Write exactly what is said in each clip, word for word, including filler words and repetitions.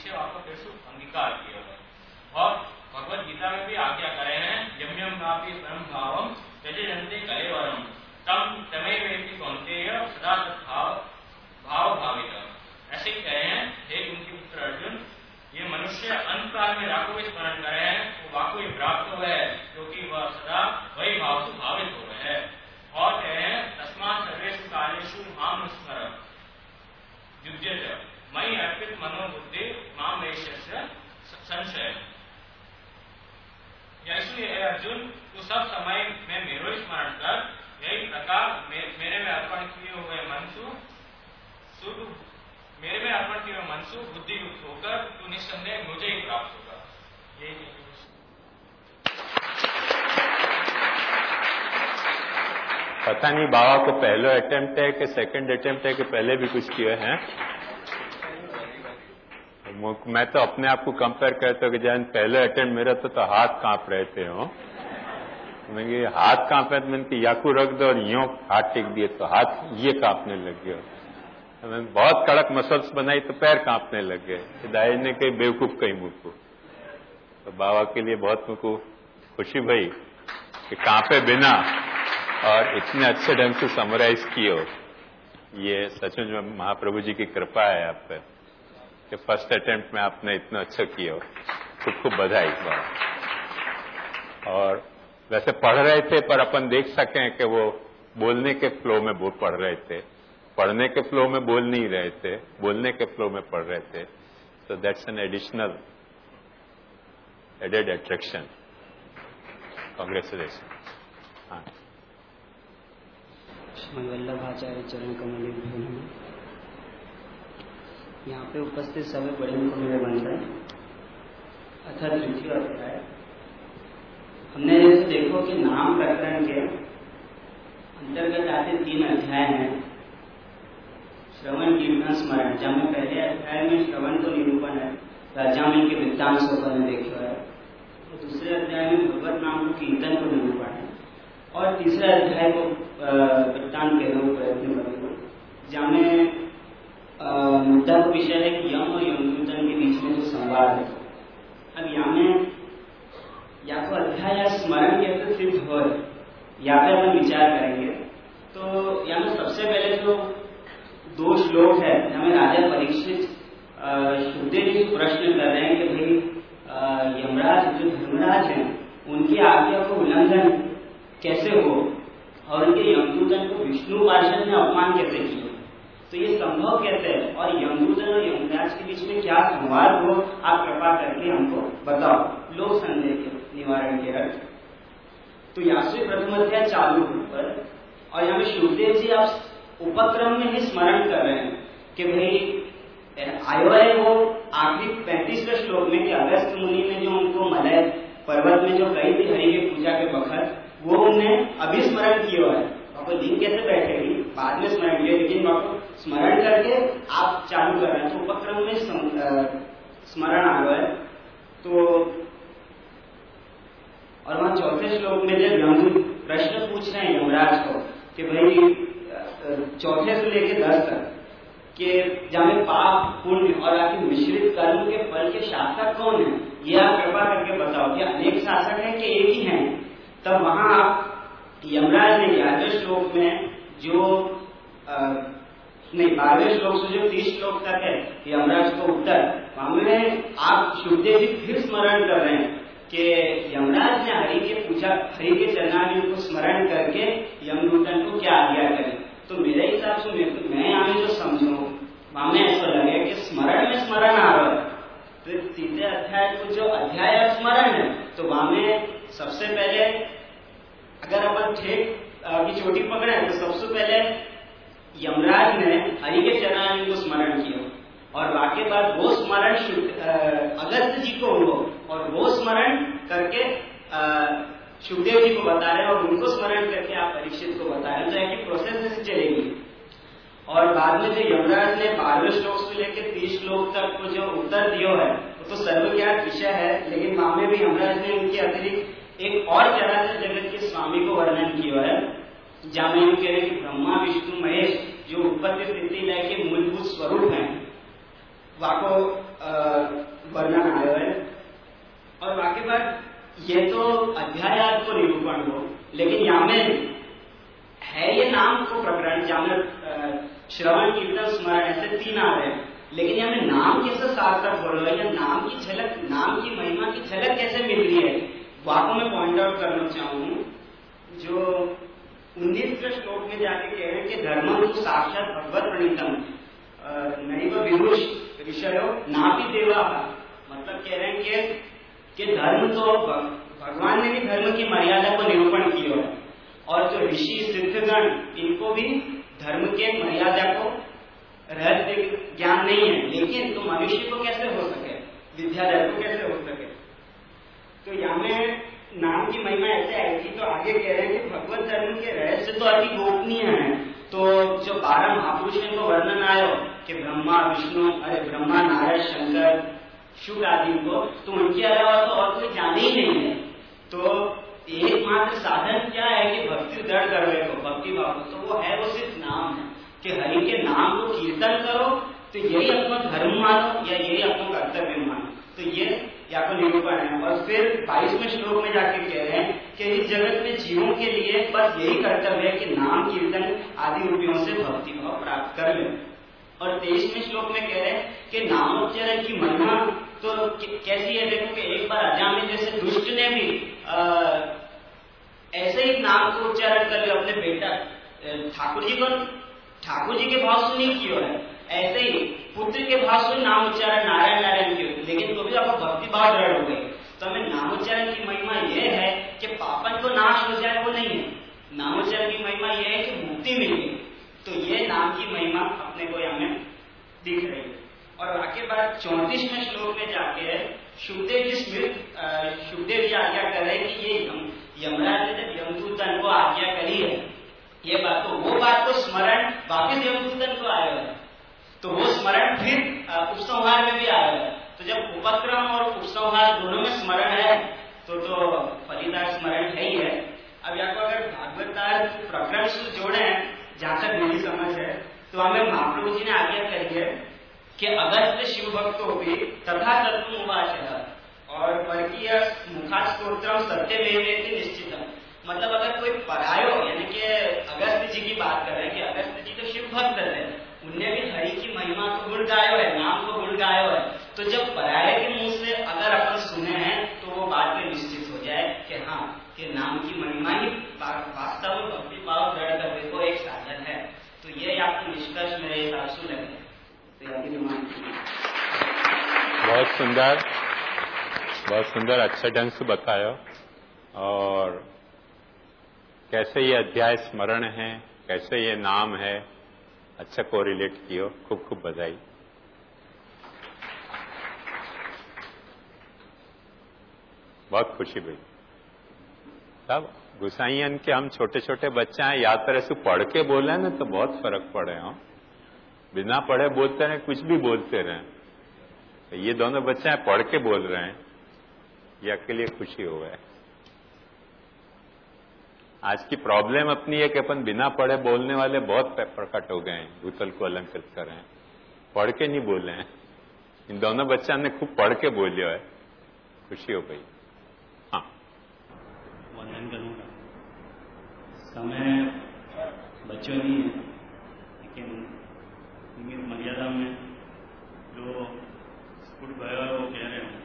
मनुष्य वाक्येषु अंगीकार किया है। और भगवत गीता में भी आज्ञा करे हैं यम यम नापि स्वयं भावम त्यजन्ते कलेवरम तम तमेवेति कौन्तेय सदा तद्भाव भाव भावित। ऐसे ही कहे हैं हे उनके पुत्र अर्जुन, ये मनुष्य अंत काल में राखो को स्मरण करे हैं वो वाको प्राप्त हुआ है क्योंकि वह सदा वही भाव से भावित हो गए हैं। और कहे हैं तस्मात् सर्वेषु कालेषु माम स्मर युज्यते मयि अर्पित मनोबुद्धि माम वैश्यस्य संशय। इसलिए अर्जुन तू सब समय में मेरो स्मरण कर, यही प्रकार मे, मेरे में अर्पण किए हुए मनसु शुद्ध मेरे में अर्पण किए हुए मनसु बुद्धि युक्त होकर तू निस्संदेह मुझे ही प्राप्त होगा। यही पता नहीं बाबा को पहला अटेम्प्ट है कि सेकंड अटेम्प्ट है कि पहले भी कुछ किए हैं। मैं तो अपने आप को कंपेयर करता हूँ कि जब पहले अटेम्प्ट मेरा तो, तो हाथ कांप रहे थे हो। मैंने हाथ कांपे तो मैंने याकू रख दो और यूं हाथ टेक दिए तो हाथ ये कांपने लग गया। मैंने बहुत कड़क मसल्स बनाई तो पैर कांपने लग गए। दाहिर ने कही बेवकूफ कही मुझको। तो बाबा के लिए बहुत मुझको खुशी भई कि कांपे बिना और इतने अच्छे ढंग से समराइज किए हो। ये सचमुच में महाप्रभु जी की कृपा है आप पर कि फर्स्ट अटेम्प्ट में आपने इतना अच्छा किया हो। खूब खूब बधाई बाबा। और वैसे पढ़ रहे थे पर अपन देख सकें कि वो बोलने के फ्लो में वो पढ़ रहे थे, पढ़ने के फ्लो में बोल नहीं रहे थे, बोलने के फ्लो में पढ़ रहे थे। तो that's an additional added attraction. Congratulation. हाँ, श्री वल्लभाचार्य चरण कमल में यहाँ पे उपस्थित सभी बड़े को मेरे बंधन अथा तृतीय अध्याय। हमने जैसे देखो कि नाम प्रकरण के अंतर्गत आते तीन अध्याय हैं। श्रवण कीर्तन स्मरण, जब में पहले अध्याय में श्रवण तो निरूपण है, राजामन के वृत्तांत स्वपन देखा है। तो दूसरे अध्याय में भगवत नाम को कीर्तन को निरूपण है और तीसरे अध्याय को वृत्तांत कहने का प्रयत्न करेंगे, जहाँ में मुद्दा का विषय है कि यम और यमदूतन के बीच में जो संवाद है। अब यहाँ में या तो अध्याय या स्मरण कैसे सिद्ध हो या फिर हम विचार करेंगे। तो यहाँ में सबसे पहले जो दो श्लोक है, हमें राजा परीक्षित शुद्धदेव जी प्रश्न कर रहे हैं कि भाई यमराज जो धर्मराज हैं उनकी आज्ञा को उल्लंघन कैसे हो और उनके यमदूतन को विष्णु पार्षद ने अपमान कैसे किया, तो ये संभव कैसे है और यमदूतन और यमराज के बीच में क्या संवाद हो, आप कृपा करके हमको बताओ, लोक संदेह के निवारण के अर्थ। तो यासु प्रथम अध्याय चालू पर और यहाँ पे शुभदेव जी आप उपक्रम में ही स्मरण कर रहे हैं कि भाई आयो है वो आखिरी पैंतीसवें श्लोक में कि अगस्त मुनि ने जो उनको मलय पर्वत में जो कही थी हरि की पूजा के वक्त, वो उन्हें अभी स्मरण किया है। आपको दिन कैसे बैठेगी बाद में स्मरण किया, लेकिन आपको स्मरण करके आप चालू कर रहे हैं। तो उपक्रम में स्मरण आ गया है। तो और वहां चौथे श्लोक में जब यमदूत प्रश्न पूछ रहे हैं यमराज को कि भाई चौथे से लेकर दस तक कि जहाँ पाप पुण्य और आपके मिश्रित कर्म के फल के शासक कौन है, ये आप कृपा करके बताओ कि अनेक शासक हैं कि एक ही हैं। तब वहां आप यमराज ने ग्यारहवें श्लोक में जो आ, नहीं बारहवें श्लोक से जो तीस श्लोक तक है यमराज को उत्तर, वहां में आप शुभदेव जी फिर स्मरण कर रहे हैं कि यमराज ने हरि के पूजा हरि के चरणार्विंद को स्मरण करके यमदूतन को क्या आज्ञा करे। तो मेरे हिसाब से मैं यहाँ जो समझू वहां में ऐसा लगे कि स्मरण में स्मरण आ रहा है। तो तीसरे अध्याय को जो अध्याय स्मरण है तो वहां में सबसे पहले अगर अपन ठेक की चोटी पकड़े तो सबसे पहले यमराज ने हरि के चरणार्विंद को स्मरण किया और वाक्य बाद वो स्मरण अगस्त जी को हो और वो स्मरण करके शुभदेव जी को बता रहे हैं और उनको स्मरण करके आप परीक्षित को बता रहे हैं। तो ऐसी प्रोसेस से चलेगी। और बाद में जो यमराज ने बारहवें श्लोक से लेकर तीस श्लोक तक को जो उत्तर दिया है वो तो सर्वज्ञात विषय है, लेकिन वहां में भी यमराज ने उनके अतिरिक्त एक और चराचर जगत के स्वामी को वर्णन किया है, जहां में कह रहे कि ब्रह्मा विष्णु महेश जो उत्पत्ति स्थिति लय के मूलभूत स्वरूप हैं वाको वर्णन आयो है। और वाके बाद ये तो अध्यायात को निरूपण हो, लेकिन यहाँ में है ये नाम को प्रकरण, जहाँ में श्रवण कीर्तन स्मरण ऐसे तीन आ रहे हैं, लेकिन यहाँ में नाम कैसे सार्थक हो रहा है या नाम की झलक, नाम की महिमा की झलक कैसे मिल रही है, वाको में पॉइंट आउट करना चाहूँ। जो उन्नीसवें श्लोक में जाके कह रहे हैं कि धर्मम तो साक्षात भगवत प्रणीतम नहीं वो विदुष ऋषयो ना भी देवा, मतलब कह रहे हैं कि, कि धर्म तो भगवान ने भी धर्म की मर्यादा को निरूपण किया है, और जो ऋषि सिद्धगण इनको भी धर्म के मर्यादा को रहस्य ज्ञान नहीं है, लेकिन तो मनुष्य को कैसे हो सके, विद्याधर को कैसे हो सके। तो यहाँ में नाम की महिमा ऐसे आएगी। तो आगे कह रहे हैं कि भगवत धर्म के रहस्य तो अति गोपनीय है। तो जो बारह महापुरुषों को वर्णन आयो कि ब्रह्मा विष्णु, अरे ब्रह्मा नारायण शंकर शुभ आदि को, तो उनके अलावा तो और कोई जाने ही नहीं है। तो एकमात्र साधन क्या है कि भक्ति दृढ़ करने को, भक्ति भाव, तो वो है, वो सिर्फ नाम है कि हरि के नाम को कीर्तन करो, तो यही अपना धर्म मानो या यही अपना कर्तव्य मानो। तो ये या तो निरूपण है। और फिर बाईसवें श्लोक में जाके कह रहे हैं कि इस जगत में जीवों के लिए बस यही कर्तव्य है कि नाम कीर्तन आदि रूपियों से भक्ति भाव प्राप्त कर ले। और तेईसवें श्लोक में कह रहे हैं कि नामोच्चारण की महिमा तो कैसी है, देखो कि एक बार अजामिल जैसे दुष्ट ने भी आ, ऐसे ही नाम को उच्चारण कर लिया अपने बेटा ठाकुर जी को, ठाकुर जी के भाव से नहीं किया है, ऐसे ही पुत्र के भाव से नाम उच्चारण नारायण नारायण किया, लेकिन तो भी आपको भक्ति भाव दृढ़ हो गई। तो हमें नामोच्चारण की महिमा यह है कि पापन को नाश हो जाए, वो नहीं है। नामोच्चारण की महिमा यह है कि मुक्ति मिले। तो ये नाम की महिमा अपने को हमें दिख रही है। और आगे बाद चौंतीसवें श्लोक में जाके शुभदेव जी स्मृत, शुभदेव जी आज्ञा कर रहे कि ये यमराज ने जब यमदूतन को आज्ञा करी है ये बात, तो वो बात को स्मरण वापिस यमदूतन को आया है, तो वो स्मरण फिर उपसंहार में भी आया है। तो जब उपक्रम और उपसंहार दोनों में स्मरण है तो तो फलीदार स्मरण है ही है। अब यहाँ को अगर भागवतार प्रकरण से जोड़े जहां तक मेरी समझ है, तो हमें महाप्रभु जी ने आज्ञा करी है कि अगस्त शिव भक्त हो भी तथा तत्व उपाच और परकीय मुखा स्त्रोत्रम सत्य में निश्चित। मतलब अगर कोई परायो, यानी कि अगस्त जी की बात कर रहे हैं कि अगस्त जी तो शिव भक्त है, उनने भी हरि की महिमा को गुण गायो है, नाम को गुण गायो है। तो जब पराये के मुंह से अगर अपन सुने हैं तो वो बात में निश्चित हो जाए कि हाँ कि नाम की महिमा ही वास्तव में भक्ति भाव दृढ़ करने को एक साधन है। तो ये आपको निष्कर्ष मेरे हिसाब से लगे। बहुत सुंदर, बहुत सुंदर, अच्छे ढंग से बताया। और कैसे ये अध्याय स्मरण है, कैसे ये नाम है, अच्छा कोरिलेट कियो, खूब खूब बधाई। बहुत खुशी भाई साहब। गुसाइयन के हम छोटे छोटे बच्चे हैं, या तरह से पढ़ के बोले ना तो बहुत फर्क पड़े हो, बिना पढ़े बोलते रहे, कुछ भी बोलते रहे। तो ये दोनों बच्चे हैं पढ़ के बोल रहे हैं, ये आपके लिए खुशी हो गए। आज की प्रॉब्लम अपनी है कि अपन बिना पढ़े बोलने वाले बहुत प्रकट हो गए हैं, भूतल को अलंकृत कर रहे हैं, पढ़ के नहीं बोले हैं। इन दोनों बच्चों ने खूब पढ़ के बोलियो है, खुशी हो गई। हाँ, वंदन करूंगा। समय बच्चों नहीं है, लेकिन नियमित मर्यादा में जो स्फुट भयो है वो कह रहे हैं।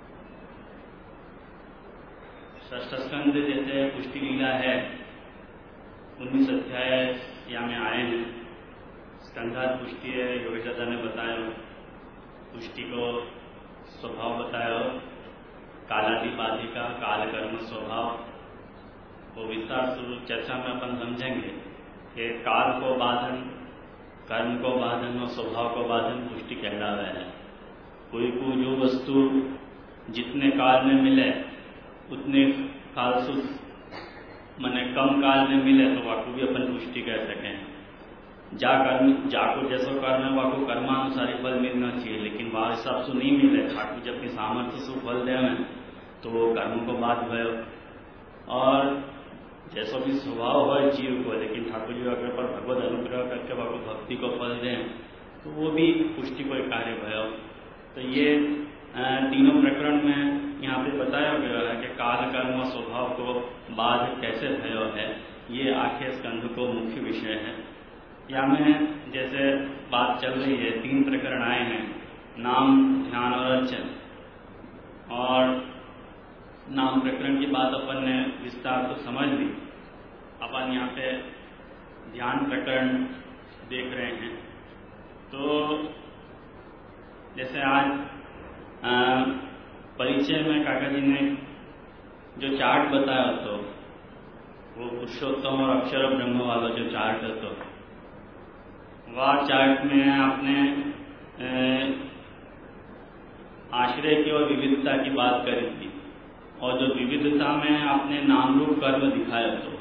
षष्ठ स्कंद जैसे पुष्टि लीला है, उन्नीस अध्याय यहाँ में आए हैं। स्कंधात पुष्टि है, योगेश दादा ने बताया, पुष्टि को स्वभाव बताया, कालादिपाधि का काल कर्म स्वभाव, वो विस्तार स्वरूप चर्चा में अपन समझेंगे कि काल को बाधन, कर्म को बाधन और स्वभाव को बाधन पुष्टि कहला रहे हैं। कोई को जो वस्तु जितने काल में मिले उतने काल से मैंने कम काल में मिले तो वाकू भी अपन पुष्टि कह सकें। जा कर्म जाको जैसो कर्म है वाको कर्मानुसारी फल मिलना चाहिए, लेकिन वह हिसाब से नहीं मिले, ठाकुर जब अपनी सामर्थ्य से फल दे तो वो कर्म को बाध भयो। और जैसा भी स्वभाव हो जीव को, लेकिन ठाकुर जी अगर पर भगवत अनुग्रह करके वाको भक्ति को फल दें तो वो भी पुष्टि को कार्य भयो। तो ये तीनों प्रकरण में यहाँ पे बताया गया है कि काल कर्म स्वभाव को बाध कैसे भयो है, ये आखे स्कंध को मुख्य विषय है। यहाँ में जैसे बात चल रही है, तीन प्रकरण आए हैं, नाम, ध्यान और अर्चन। और नाम प्रकरण की बात अपन ने विस्तार तो समझ ली। अपन यहाँ पे ध्यान प्रकरण देख रहे हैं। तो जैसे आज परिचय में काका जी ने जो चार्ट बताया, तो वो पुरुषोत्तम और अक्षर ब्रह्म वाला जो चार्ट है, तो वह चार्ट में आपने आश्रय की और विविधता की बात करी थी, और जो विविधता में आपने नाम रूप कर्म दिखाया, तो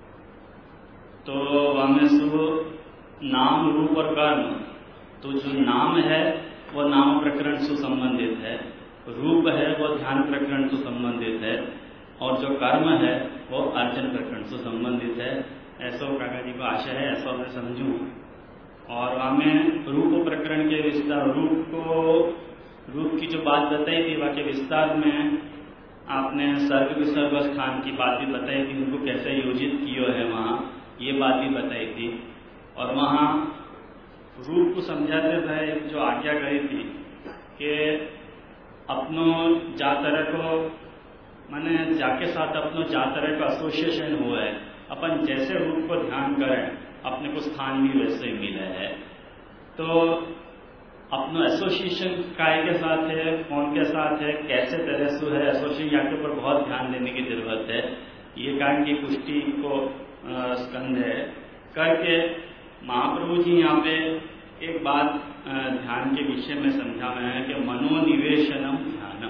तो वह सु नाम रूप और कर्म, तो जो नाम है वो नाम प्रकरण से संबंधित है, रूप है वो ध्यान प्रकरण से संबंधित है, और जो कर्म है वो अर्चन प्रकरण से संबंधित है। ऐसा काका जी का आशय है, ऐसा मैं समझूं। और वहाँ में रूप प्रकरण के विस्तार, रूप को रूप की जो बात बताई थी, वहाँ के विस्तार में आपने सर्ग विसर्ग स्थान की बात भी बताई थी, उनको कैसे योजित किया है वहाँ, ये बात भी बताई थी। और वहाँ रूप को समझाते थे जो आज्ञा करी थी कि अपनों जातर को, माने जाके साथ अपनों जातर का एसोसिएशन हुआ है, अपन जैसे रूप को ध्यान करें अपने को स्थान भी वैसे ही मिला है। तो अपना एसोसिएशन काय के साथ है, कौन के साथ है, कैसे तरह से है एसोसिएशन, यहाँ के ऊपर बहुत ध्यान देने की जरूरत है। ये कारण की पुष्टि को स्कंध है करके महाप्रभु जी यहाँ पे एक बात ध्यान के विषय में समझा में है कि मनोनिवेशनम ध्यानम,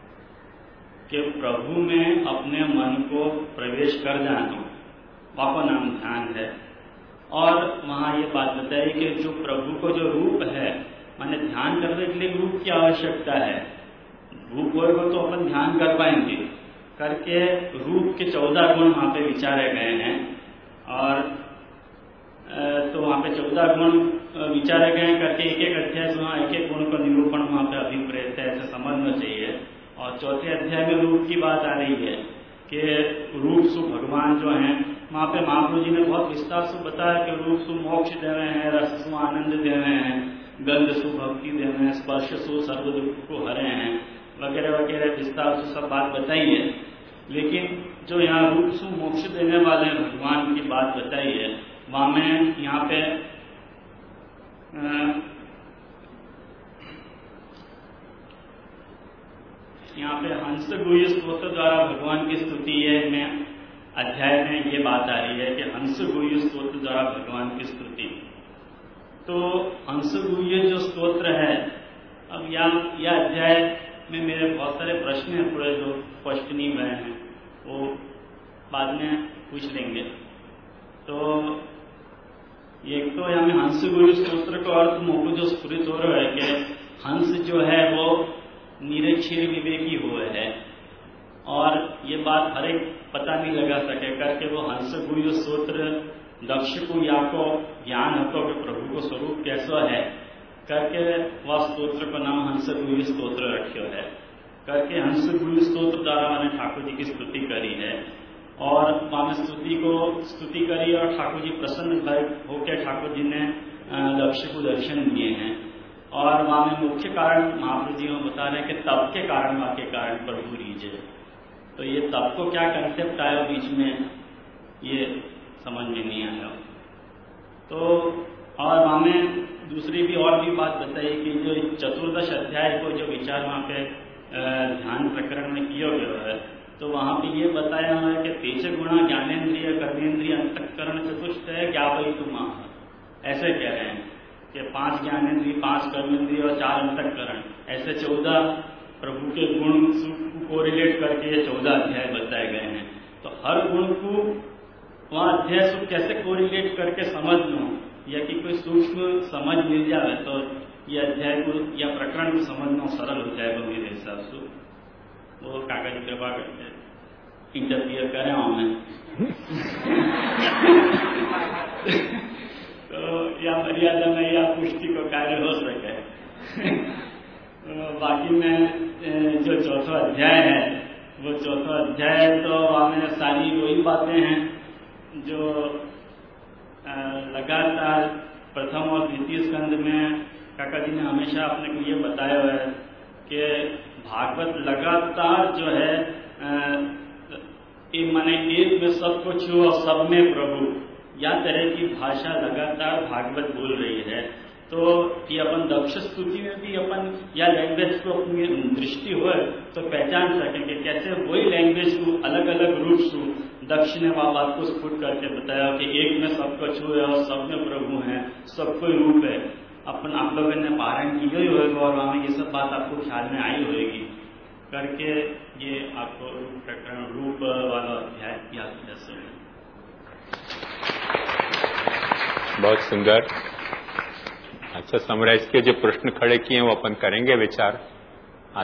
कि प्रभु में अपने मन को प्रवेश कर जाना, वाको नाम ध्यान है। और वहाँ ये बात बताई कि जो प्रभु को जो रूप है, माने ध्यान करने के लिए रूप की आवश्यकता है, रूप होगा तो अपन ध्यान कर पाएंगे करके रूप के चौदह गुण वहाँ पे विचारे गए हैं। और तो वहाँ पे चौदह गुण विचारे गए करके एक एक अध्याय से वहाँ एक एक गुण का निरूपण वहाँ पे अभिप्रेत है, ऐसे समझना चाहिए। और चौथे अध्याय में रूप की बात आ रही है कि रूप सु भगवान जो हैं, वहाँ पे महाप्रभु जी ने बहुत विस्तार से बताया कि रूप सु मोक्ष दे रहे हैं, रस सु आनंद दे रहे हैं, गंध सु भक्ति दे रहे हैं, स्पर्श सु सर्व दुख को हरे हैं, वगैरह वगैरह विस्तार से सब बात बताई है। लेकिन जो यहाँ रूप सु मोक्ष देने वाले भगवान की बात बताई है, वहाँ में यहाँ पे यहाँ पे हंस गुह्य स्तोत्र द्वारा भगवान की स्तुति है, में अध्याय में ये बात आ रही है कि हंस गुह्य स्तोत्र द्वारा भगवान की स्तुति। तो हंस गुह्य जो स्तोत्र है, अब यहाँ यह अध्याय में मेरे बहुत सारे प्रश्न हैं थोड़े जो स्पष्ट नहीं हुए हैं, वो बाद में पूछ लेंगे। तो एक तो यहाँ में हंस गुह्य स्तोत्र का अर्थ मुझको जो स्फुरित हो रहा है कि हंस जो है वो निरक्षर विवेकी हुए है, और ये बात हर एक पता नहीं लगा सके करके वो हंस गुह्य स्तोत्र दक्ष को या को ज्ञान हो कि प्रभु को स्वरूप कैसा है करके वह स्तोत्र का नाम हंस गुह्य स्तोत्र रखियो है करके हंस गुह्य स्तोत्र द्वारा मैंने ठाकुर जी की स्तुति करी है। और वहाँ में स्तुति को स्तुति करी और ठाकुर जी प्रसन्न होकर ठाकुर जी ने दक्ष को दर्शन दिए हैं। और वहाँ में मुख्य कारण महाप्रभु जी में बता रहे हैं कि तप के कारण, वहाँ के कारण प्रभु रीझे। तो ये तप को क्या कंसेप्ट आया बीच में, ये समझ में नहीं आया। तो और वहाँ में दूसरी भी और भी बात बताई कि जो चतुर्दश अध्याय को जो विचार वहाँ पे ध्यान प्रकरण में किया गया है, तो वहाँ पे ये बताया है कि तेज गुणा ज्ञानेन्द्रिय कर्मेंद्रिय अंतःकरण चतुष्ट है ज्ञापई तुम, ऐसे कह रहे हैं कि पांच ज्ञानेन्द्रिय, पांच कर्मेंद्रिय और चार अंतःकरण, ऐसे चौदह प्रभु के गुण को रिलेट करके ये चौदह अध्याय बताए गए हैं। तो हर गुण को वहाँ अध्याय से कैसे कोरिलेट करके समझ लो, या कि कोई सूक्ष्म समझ मिल जाए तो ये अध्याय को या प्रकरण को समझना सरल हो जाएगा मेरे हिसाब से। वो काका जी कृपा करके इंटरफियर करें हमें। तो तो या मर्यादा में या पुष्टि को कार्य हो सके। बाकी में जो चौथा अध्याय है वो चौथा अध्याय तो हमें सारी वही बातें हैं जो लगातार प्रथम और द्वितीय स्कंद में काका जी ने हमेशा अपने को ये बताया हुआ है कि भागवत लगातार जो है एक माने एक में सब कुछ और सब में प्रभु या तरह की भाषा लगातार भागवत बोल रही है। तो ये अपन दक्ष स्तुति में भी अपन या लैंग्वेज को अपनी दृष्टि हो तो पहचान सकेंगे कैसे वही लैंग्वेज को अलग अलग रूप से दक्ष ने वह बात को स्फुट करके बताया कि एक में सबको छू है और सब में प्रभु है, सबको रूप है। अपन आप लोगों ने पारायण किया ही होगा और वहां ये सब बात आपको ख्याल में आई होगी करके ये आपको रूप प्रकरण रूप वाला अध्याय याद जैसे। बहुत सुंदर। अच्छा, समराइज के जो प्रश्न खड़े किए हैं वो अपन करेंगे विचार।